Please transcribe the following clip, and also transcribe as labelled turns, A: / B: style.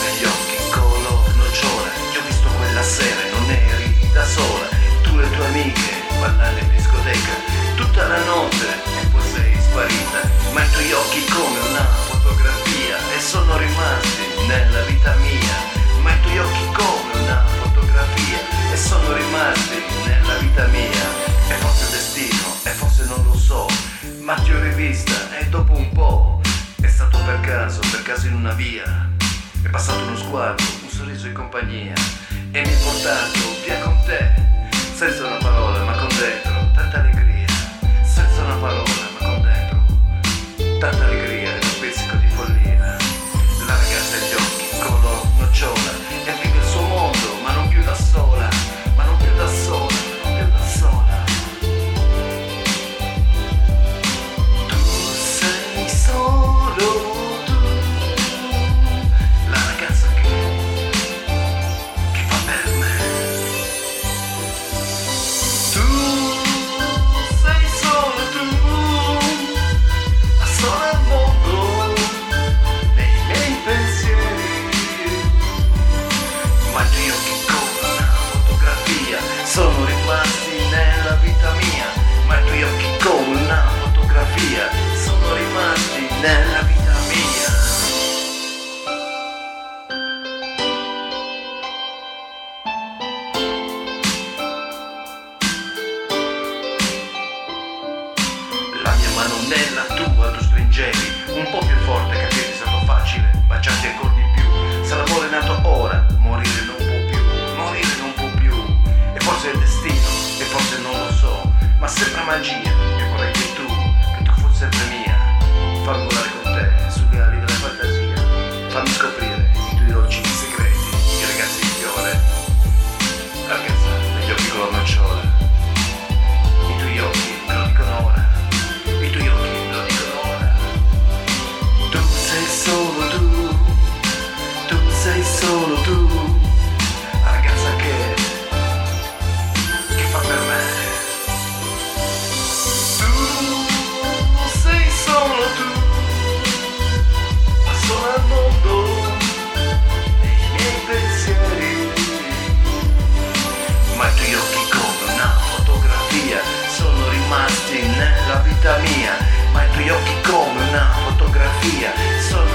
A: negli occhi, color nocciola. Ti ho visto quella sera e non eri da sola. Tu e le tue amiche ballando in discoteca tutta la notte e poi sei sparita. Ma i tuoi occhi come una fotografia e sono rimasti nella vita mia. Ma i tuoi occhi come una fotografia e sono rimasti nella vita mia. E forse destino, e forse non lo so, ma ti ho rivista e dopo un po' è stato per caso in una via. È passato uno sguardo, un sorriso in compagnia e mi hai portato via con te. Senza una parola ma con dentro tanta allegria. Senza una parola ma con dentro tanta allegria e un pizzico di follia. La ragazza ha gli occhi color nocciola e vive il suo mondo ma non più da sola. Ma non più da sola, ma non più da sola. Tu sei solo tu. La ragazza che fa per me. Tu sei solo tu, la sola al mondo, nei miei pensieri. Ma i tuoi occhi come una fotografia sono rimasti nella vita mia. Ma i tuoi occhi come una fotografia sono rimasti nella vita mia. La mia mano nella tua, tu stringevi un po' più forte, capire è stato facile, baciarti ancora di più. Se l'amore è nato ora, morire non può più, morire non può più. E forse è il destino, e forse non lo so, ma sembra magia, e vorrei che tu fossi sempre mia. Fammi volare con te, sulle ali della fantasia, fammi scoprire i tuoi dolci segreti, i ragazzi di fiore. La ragazza degli occhi color nocciola, i tuoi occhi me lo dicono ora. I tuoi occhi me lo dicono ora. Tu sei solo tu, tu sei solo tu, la ragazza che fa per me. Tu sei solo tu, la sola al mondo, nei miei pensieri. Ma i tuoi occhi come una fotografia sono rimasti nella vita mia. Ma i tuoi occhi come una fotografia sono